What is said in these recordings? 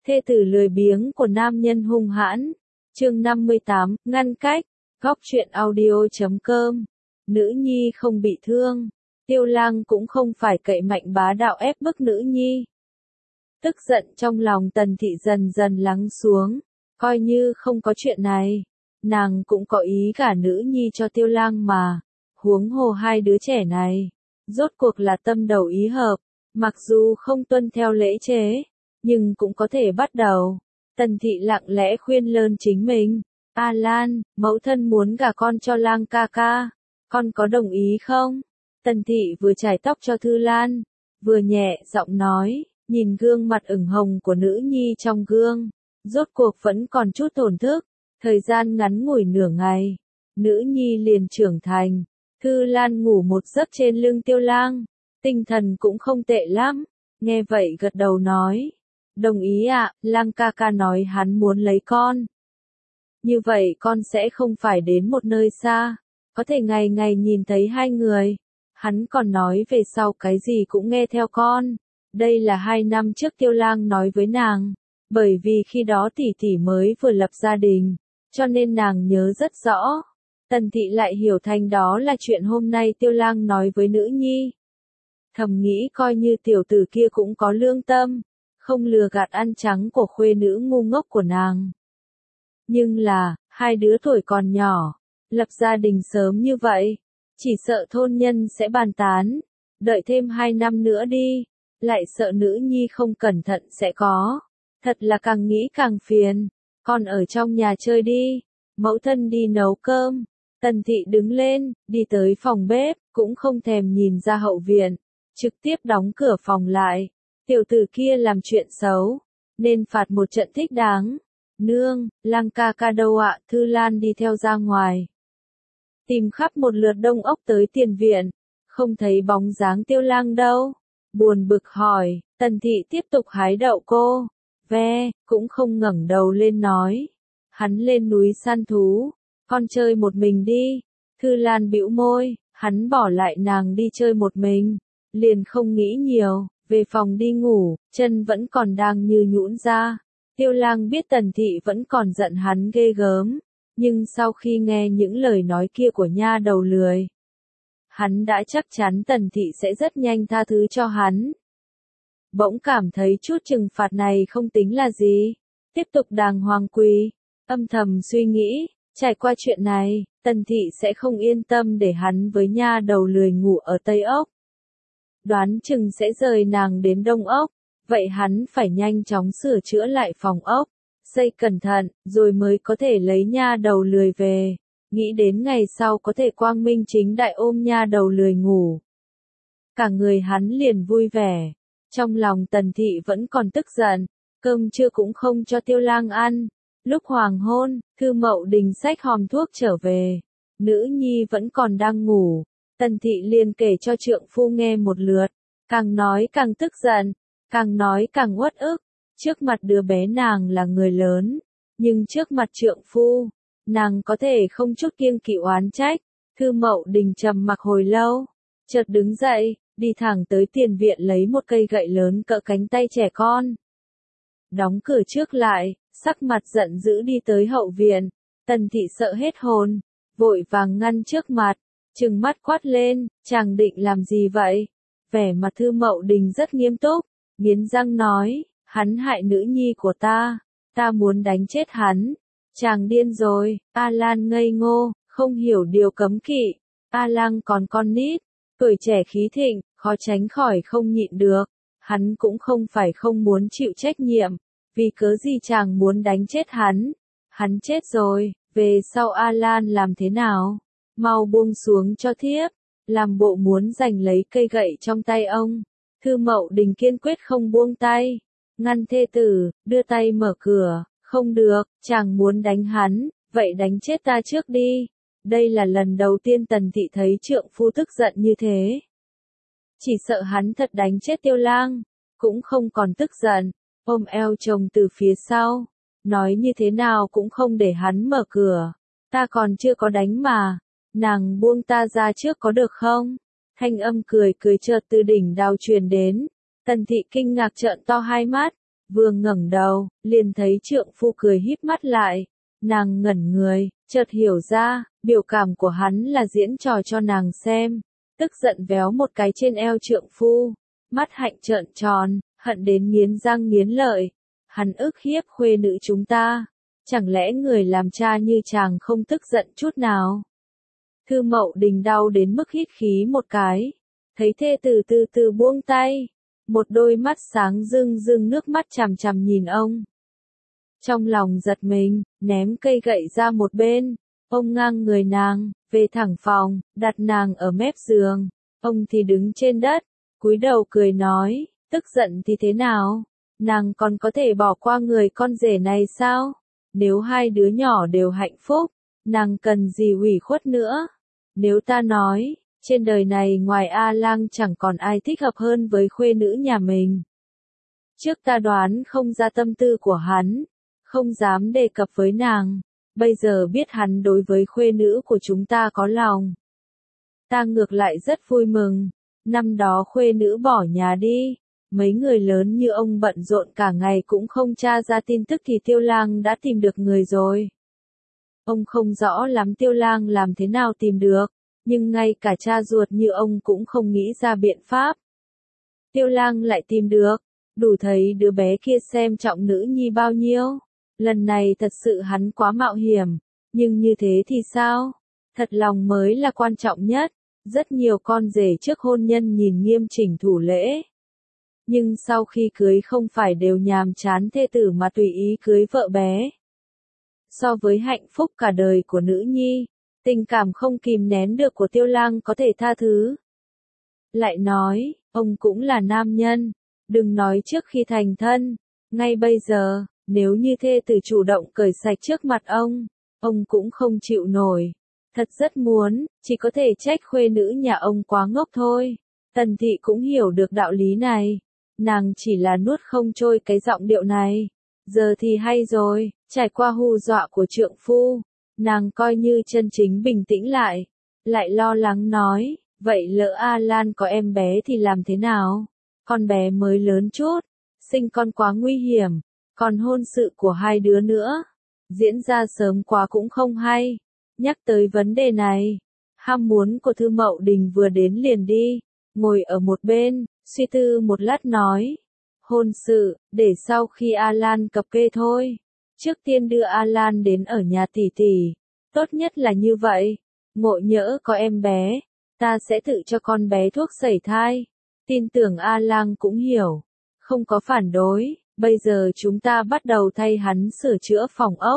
Thê tử lười biếng của nam nhân hung hãn. Chương 58, ngăn cách. Góc truyện audio.com. Nữ nhi không bị thương. Tiêu Lang cũng không phải cậy mạnh bá đạo ép bức nữ nhi. Tức giận trong lòng Tần Thị dần dần lắng xuống. Coi như không có chuyện này. Nàng cũng có ý gả nữ nhi cho Tiêu Lang mà. Huống hồ hai đứa trẻ này. Rốt cuộc là tâm đầu ý hợp. Mặc dù không tuân theo lễ chế. Nhưng cũng có thể bắt đầu. Tần Thị lặng lẽ khuyên lơn chính mình. A Lan, mẫu thân muốn gả con cho Lang ca ca. Con có đồng ý không? Tần Thị vừa chải tóc cho Thư Lan. Vừa nhẹ giọng nói, nhìn gương mặt ửng hồng của nữ nhi trong gương. Rốt cuộc vẫn còn chút tổn thức. Thời gian ngắn ngủi nửa ngày. Nữ nhi liền trưởng thành. Thư Lan ngủ một giấc trên lưng Tiêu Lang. Tinh thần cũng không tệ lắm. Nghe vậy gật đầu nói. Đồng ý ạ, Lang ca ca nói hắn muốn lấy con. Như vậy con sẽ không phải đến một nơi xa. Có thể ngày ngày nhìn thấy hai người. Hắn còn nói về sau cái gì cũng nghe theo con. Đây là 2 năm trước Tiêu Lang nói với nàng. Bởi vì khi đó tỷ tỷ mới vừa lập gia đình. Cho nên nàng nhớ rất rõ. Tần Thị lại hiểu thành đó là chuyện hôm nay Tiêu Lang nói với nữ nhi. Thầm nghĩ coi như tiểu tử kia cũng có lương tâm. Không lừa gạt ăn trắng của khuê nữ ngu ngốc của nàng. Nhưng là, hai đứa tuổi còn nhỏ, lập gia đình sớm như vậy, chỉ sợ thôn nhân sẽ bàn tán, đợi thêm 2 năm nữa đi, lại sợ nữ nhi không cẩn thận sẽ có, thật là càng nghĩ càng phiền, con ở trong nhà chơi đi, mẫu thân đi nấu cơm. Tần Thị đứng lên, đi tới phòng bếp, cũng không thèm nhìn ra hậu viện, trực tiếp đóng cửa phòng lại. Tiểu tử kia làm chuyện xấu, nên phạt một trận thích đáng. Nương, Lang ca ca đâu ạ? Thư Lan đi theo ra ngoài. Tìm khắp một lượt đông ốc tới tiền viện, không thấy bóng dáng Tiêu Lang đâu. Buồn bực hỏi, Tần Thị tiếp tục hái đậu cô. Cũng không ngẩng đầu lên nói. Hắn lên núi săn thú, con chơi một mình đi. Thư Lan bĩu môi, hắn bỏ lại nàng đi chơi một mình, liền không nghĩ nhiều. Về phòng đi ngủ, chân vẫn còn đang như nhũn ra. Tiêu Lang biết Tần Thị vẫn còn giận hắn ghê gớm, nhưng sau khi nghe những lời nói kia của nha đầu lười, hắn đã chắc chắn Tần Thị sẽ rất nhanh tha thứ cho hắn. Bỗng cảm thấy chút trừng phạt này không tính là gì, tiếp tục đàng hoàng quỳ, âm thầm suy nghĩ, trải qua chuyện này, Tần Thị sẽ không yên tâm để hắn với nha đầu lười ngủ ở Tây Ốc. Đoán chừng sẽ rời nàng đến Đông Ốc, vậy hắn phải nhanh chóng sửa chữa lại phòng ốc, xây cẩn thận, rồi mới có thể lấy nha đầu lười về, nghĩ đến ngày sau có thể quang minh chính đại ôm nha đầu lười ngủ. Cả người hắn liền vui vẻ, trong lòng Tần Thị vẫn còn tức giận, cơm trưa cũng không cho Tiêu Lang ăn. Lúc hoàng hôn, Thư Mậu Đình xách hòm thuốc trở về, nữ nhi vẫn còn đang ngủ. Tần Thị liền kể cho trượng phu nghe một lượt, càng nói càng tức giận, càng nói càng uất ức. Trước mặt đứa bé nàng là người lớn, nhưng trước mặt trượng phu, nàng có thể không chút kiêng kỵ oán trách. Thư Mậu Đình trầm mặc hồi lâu, chợt đứng dậy, đi thẳng tới tiền viện lấy một cây gậy lớn cỡ cánh tay trẻ con. Đóng cửa trước lại, sắc mặt giận dữ đi tới hậu viện. Tần Thị sợ hết hồn, vội vàng ngăn trước mặt. Trừng mắt quát lên, chàng định làm gì vậy? Vẻ mặt Thư Mậu Đình rất nghiêm túc, nghiến răng nói, hắn hại nữ nhi của ta muốn đánh chết hắn. Chàng điên rồi. A Lan ngây ngô, không hiểu điều cấm kỵ. A Lang còn con nít, tuổi trẻ khí thịnh, khó tránh khỏi không nhịn được. Hắn cũng không phải không muốn chịu trách nhiệm, vì cớ gì chàng muốn đánh chết hắn? Hắn chết rồi, về sau A Lan làm thế nào? Mau buông xuống cho thiếp, làm bộ muốn giành lấy cây gậy trong tay ông. Thư Mậu Đình kiên quyết không buông tay, ngăn thê tử, đưa tay mở cửa, không được, chàng muốn đánh hắn, vậy đánh chết ta trước đi. Đây là lần đầu tiên Tần Thị thấy trượng phu tức giận như thế. Chỉ sợ hắn thật đánh chết Tiêu Lang, cũng không còn tức giận, ôm eo chồng từ phía sau, nói như thế nào cũng không để hắn mở cửa. Ta còn chưa có đánh mà. Nàng buông ta ra trước có được không? Thanh âm cười cười chợt từ đỉnh đào truyền đến. Tần Thị kinh ngạc trợn to hai mắt, Vừa ngẩng đầu, liền thấy trượng phu cười híp mắt lại. Nàng ngẩn người, chợt hiểu ra, biểu cảm của hắn là diễn trò cho nàng xem. Tức giận véo một cái trên eo trượng phu. Mắt hạnh trợn tròn, hận đến nghiến răng nghiến lợi. Hắn ức hiếp khuê nữ chúng ta. Chẳng lẽ người làm cha như chàng không tức giận chút nào? Thư Mậu Đình đau đến mức hít khí một cái. Thấy thê tử từ từ buông tay. Một đôi mắt sáng rưng rưng nước mắt chằm chằm nhìn ông. Trong lòng giật mình, ném cây gậy ra một bên. Ông ngang người nàng, về thẳng phòng, đặt nàng ở mép giường. Ông thì đứng trên đất, cúi đầu cười nói, tức giận thì thế nào? Nàng còn có thể bỏ qua người con rể này sao? Nếu hai đứa nhỏ đều hạnh phúc, nàng cần gì ủy khuất nữa? Nếu ta nói, trên đời này ngoài A Lang chẳng còn ai thích hợp hơn với khuê nữ nhà mình. Trước ta đoán không ra tâm tư của hắn, không dám đề cập với nàng, bây giờ biết hắn đối với khuê nữ của chúng ta có lòng. Ta ngược lại rất vui mừng, năm đó khuê nữ bỏ nhà đi, mấy người lớn như ông bận rộn cả ngày cũng không tra ra tin tức thì Tiêu Lang đã tìm được người rồi. Ông không rõ lắm Tiêu Lang làm thế nào tìm được, nhưng ngay cả cha ruột như ông cũng không nghĩ ra biện pháp. Tiêu Lang lại tìm được, đủ thấy đứa bé kia xem trọng nữ nhi bao nhiêu. Lần này thật sự hắn quá mạo hiểm, nhưng như thế thì sao? Thật lòng mới là quan trọng nhất. Rất nhiều con rể trước hôn nhân nhìn nghiêm chỉnh thủ lễ. Nhưng sau khi cưới không phải đều nhàm chán thê tử mà tùy ý cưới vợ bé. So với hạnh phúc cả đời của nữ nhi, tình cảm không kìm nén được của Tiêu Lang có thể tha thứ. Lại nói, ông cũng là nam nhân, đừng nói trước khi thành thân, ngay bây giờ, nếu như thê tử chủ động cởi sạch trước mặt ông cũng không chịu nổi. Thật rất muốn, chỉ có thể trách khuê nữ nhà ông quá ngốc thôi. Tần Thị cũng hiểu được đạo lý này. Nàng chỉ là nuốt không trôi cái giọng điệu này. Giờ thì hay rồi, trải qua hù dọa của trượng phu. Nàng coi như chân chính bình tĩnh lại. Lại lo lắng nói, vậy lỡ A Lan có em bé thì làm thế nào? Con bé mới lớn chút, sinh con quá nguy hiểm. Còn hôn sự của hai đứa nữa, diễn ra sớm quá cũng không hay. Nhắc tới vấn đề này, ham muốn của Thư Mậu Đình vừa đến liền đi, ngồi ở một bên, suy tư một lát nói. Hôn sự, để sau khi A Lan cập kê thôi. Trước tiên đưa A Lan đến ở nhà tỷ tỷ. Tốt nhất là như vậy. Ngộ nhỡ có em bé, ta sẽ tự cho con bé thuốc sẩy thai. Tin tưởng A Lang cũng hiểu. Không có phản đối, bây giờ chúng ta bắt đầu thay hắn sửa chữa phòng ốc.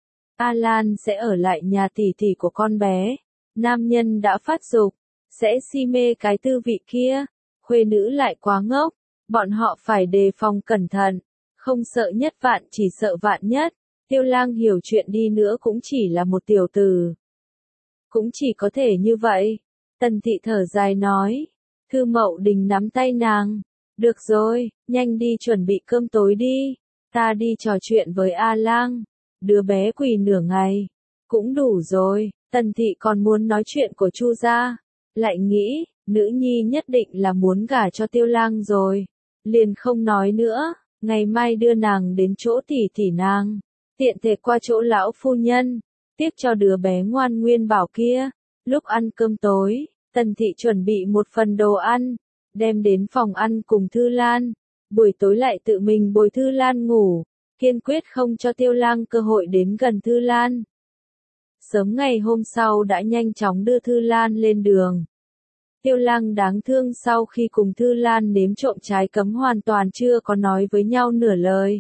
A Lan sẽ ở lại nhà tỷ tỷ của con bé. Nam nhân đã phát dục, sẽ si mê cái tư vị kia. Khuê nữ lại quá ngốc, bọn họ phải đề phòng cẩn thận. Không sợ nhất vạn chỉ sợ vạn nhất. Tiêu Lang hiểu chuyện đi nữa cũng chỉ là một tiểu tử. Cũng chỉ có thể như vậy. Tần Thị thở dài nói. Thư Mậu Đình nắm tay nàng. Được rồi, nhanh đi chuẩn bị cơm tối đi. Ta đi trò chuyện với A Lang. Đứa bé quỳ nửa ngày. Cũng đủ rồi, Tần Thị còn muốn nói chuyện của Chu gia. Lại nghĩ, nữ nhi nhất định là muốn gả cho Tiêu Lang rồi. Liền không nói nữa, ngày mai đưa nàng đến chỗ tỷ tỷ nàng. Tiện thể qua chỗ lão phu nhân. Tiếp cho đứa bé ngoan nguyên bảo kia. Lúc ăn cơm tối, Tần Thị chuẩn bị một phần đồ ăn. Đem đến phòng ăn cùng Thư Lan. Buổi tối lại tự mình bồi Thư Lan ngủ. Kiên quyết không cho Tiêu Lang cơ hội đến gần Thư Lan. Sớm ngày hôm sau đã nhanh chóng đưa Thư Lan lên đường. Tiêu Lang đáng thương sau khi cùng Thư Lan nếm trộm trái cấm hoàn toàn chưa có nói với nhau nửa lời.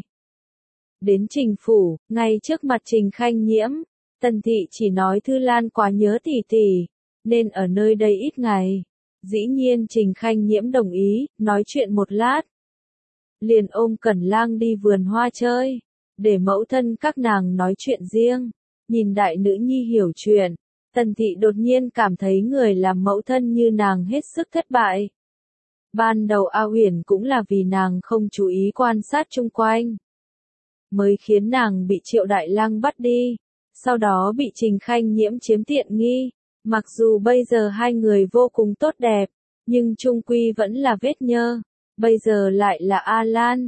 Đến Trình phủ, ngay trước mặt Trình Khanh Nhiễm, Tần Thị chỉ nói Thư Lan quá nhớ tỷ tỷ, nên ở nơi đây ít ngày. Dĩ nhiên Trình Khanh Nhiễm đồng ý, nói chuyện một lát. Liền ôm Cẩn Lang đi vườn hoa chơi, để mẫu thân các nàng nói chuyện riêng. Nhìn đại nữ nhi hiểu chuyện, Tần Thị đột nhiên cảm thấy người làm mẫu thân như nàng hết sức thất bại. Ban đầu A Uyển cũng là vì nàng không chú ý quan sát chung quanh, mới khiến nàng bị Triệu Đại Lang bắt đi, sau đó bị Trình Khanh Nhiễm chiếm tiện nghi. Mặc dù bây giờ hai người vô cùng tốt đẹp, nhưng chung quy vẫn là vết nhơ. Bây giờ lại là A Lan.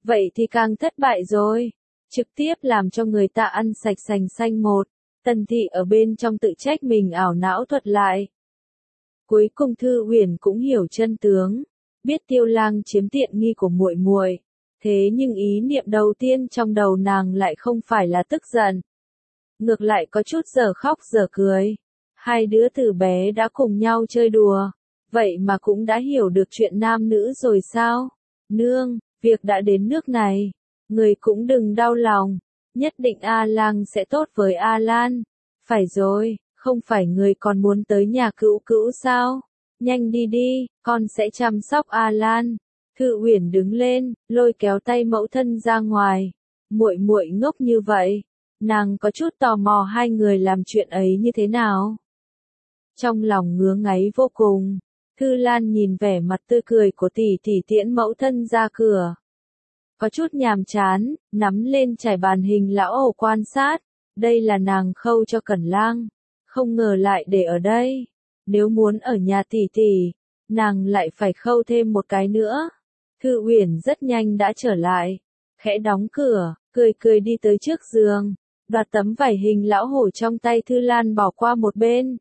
vậy thì càng thất bại rồi. Trực tiếp làm cho người ta ăn sạch sành xanh một. Tần thị ở bên trong tự trách mình ảo não thuật lại. Cuối cùng Thư Uyển cũng hiểu chân tướng, biết Tiêu Lang chiếm tiện nghi của muội muội, thế nhưng ý niệm đầu tiên trong đầu nàng lại không phải là tức giận, ngược lại có chút dở khóc dở cười. Hai đứa từ bé đã cùng nhau chơi đùa, vậy mà cũng đã hiểu được chuyện nam nữ rồi sao? Nương, việc đã đến nước này, người cũng đừng đau lòng, nhất định A Lang sẽ tốt với A Lan. Phải rồi, không phải người còn muốn tới nhà cữu cữu sao? Nhanh đi đi, con sẽ chăm sóc A Lan. Thư Uyển đứng lên, lôi kéo tay mẫu thân ra ngoài. Muội muội ngốc như vậy, nàng có chút tò mò hai người làm chuyện ấy như thế nào. Trong lòng ngứa ngáy vô cùng, Thư Lan nhìn vẻ mặt tươi cười của tỷ tỷ tiễn mẫu thân ra cửa. Có chút nhàm chán, nắm lên trải bàn hình lão ổ quan sát, đây là nàng khâu cho Cẩn Lang, không ngờ lại để ở đây. Nếu muốn ở nhà tỷ tỷ, nàng lại phải khâu thêm một cái nữa. Thư Uyển rất nhanh đã trở lại, khẽ đóng cửa, cười cười đi tới trước giường, đoạt tấm vải hình lão hổ trong tay Thư Lan bỏ qua một bên.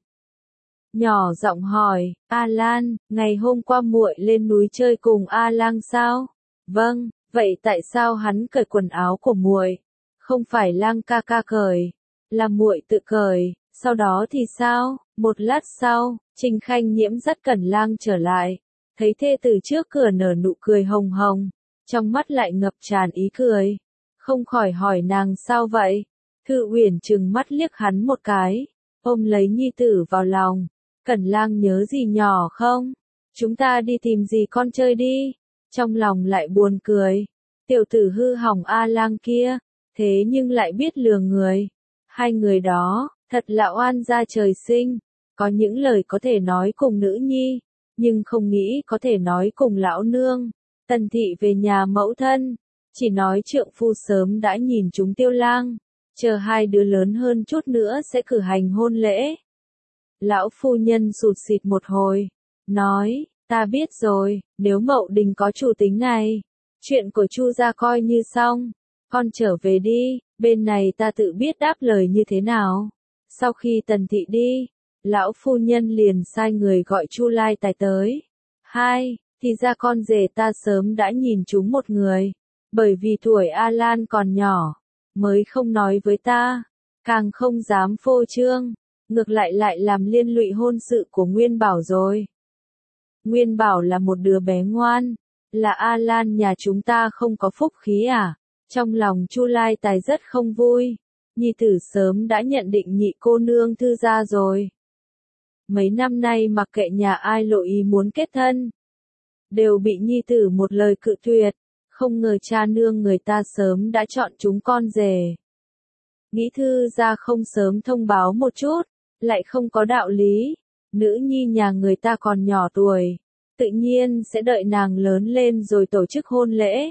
Nhỏ giọng hỏi, A Lan, ngày hôm qua muội lên núi chơi cùng A Lang sao? Vâng, vậy tại sao hắn cởi quần áo của muội? Không phải Lang ca ca cởi, là muội tự cởi, sau đó thì sao? Một lát sau, Trình Khanh Nhiễm dắt Cẩn Lang trở lại, thấy thê tử trước cửa nở nụ cười hồng hồng, trong mắt lại ngập tràn ý cười, không khỏi hỏi nàng sao vậy? Thư Uyển trừng mắt liếc hắn một cái, ôm lấy nhi tử vào lòng. Cẩn Lang nhớ gì nhỏ không? Chúng ta đi tìm gì con chơi đi. Trong lòng lại buồn cười. Tiểu tử hư hỏng A Lang kia, thế nhưng lại biết lừa người. Hai người đó, thật là oan gia trời sinh. Có những lời có thể nói cùng nữ nhi, nhưng không nghĩ có thể nói cùng lão nương. Tần thị về nhà mẫu thân, chỉ nói trượng phu sớm đã nhìn chúng Tiêu Lang, chờ hai đứa lớn hơn chút nữa sẽ cử hành hôn lễ. Lão phu nhân sụt sịt một hồi, nói, ta biết rồi, nếu Mậu Đình có chủ tính này, chuyện của Chu gia coi như xong, con trở về đi, bên này ta tự biết đáp lời như thế nào. Sau khi Tần thị đi, lão phu nhân liền sai người gọi Chu Lai Tài tới. Hai, thì ra con rể ta sớm đã nhìn chúng một người, bởi vì tuổi A Lan còn nhỏ, mới không nói với ta, càng không dám phô trương. Ngược lại làm liên lụy hôn sự của Nguyên Bảo rồi. Nguyên Bảo là một đứa bé ngoan, là A Lan nhà chúng ta không có phúc khí à? Trong lòng Chu Lai Tài rất không vui, nhi tử sớm đã nhận định nhị cô nương Thư gia rồi. Mấy năm nay mặc kệ nhà ai lộ ý muốn kết thân, đều bị nhi tử một lời cự tuyệt, không ngờ cha nương người ta sớm đã chọn chúng con rể. Nghĩ Thư gia không sớm thông báo một chút, lại không có đạo lý, nữ nhi nhà người ta còn nhỏ tuổi, tự nhiên sẽ đợi nàng lớn lên rồi tổ chức hôn lễ.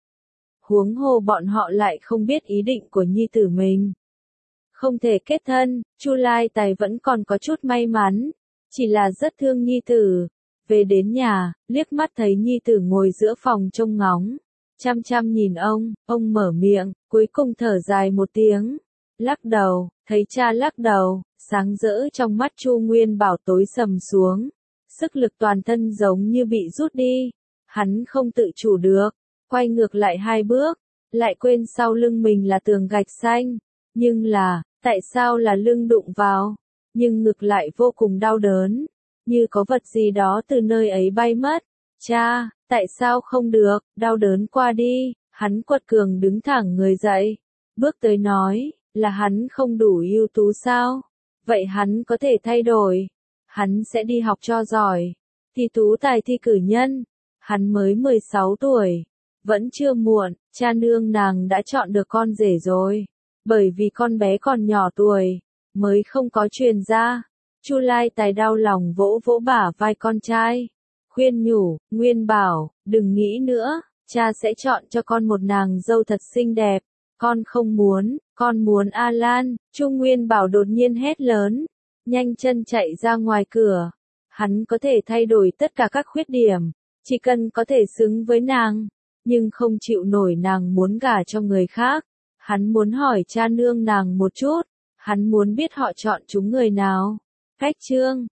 Huống hồ bọn họ lại không biết ý định của nhi tử mình. Không thể kết thân, Chu Lai Tài vẫn còn có chút may mắn, chỉ là rất thương nhi tử. Về đến nhà, liếc mắt thấy nhi tử ngồi giữa phòng trông ngóng, chăm chăm nhìn ông mở miệng, cuối cùng thở dài một tiếng. Lắc đầu, thấy cha lắc đầu, sáng rỡ trong mắt Chu Nguyên Bảo tối sầm xuống, sức lực toàn thân giống như bị rút đi, hắn không tự chủ được, quay ngược lại hai bước, lại quên sau lưng mình là tường gạch xanh, nhưng là, tại sao là lưng đụng vào, nhưng ngực lại vô cùng đau đớn, như có vật gì đó từ nơi ấy bay mất. Cha, tại sao không được, đau đớn qua đi, hắn quật cường đứng thẳng người dậy, bước tới nói, là hắn không đủ ưu tú sao? Vậy hắn có thể thay đổi, hắn sẽ đi học cho giỏi, thi tú tài thi cử nhân, hắn mới 16 tuổi, vẫn chưa muộn, cha nương nàng đã chọn được con rể rồi, bởi vì con bé còn nhỏ tuổi, mới không có truyền ra. Chu Lai Tài đau lòng vỗ vỗ bả vai con trai, khuyên nhủ, Nguyên Bảo, đừng nghĩ nữa, cha sẽ chọn cho con một nàng dâu thật xinh đẹp, con không muốn, con muốn A Lan. Chu Nguyên Bảo đột nhiên hét lớn, nhanh chân chạy ra ngoài cửa, hắn có thể thay đổi tất cả các khuyết điểm, chỉ cần có thể xứng với nàng, nhưng không chịu nổi nàng muốn gả cho người khác. Hắn muốn hỏi cha nương nàng một chút, hắn muốn biết họ chọn chúng người nào. Khách chương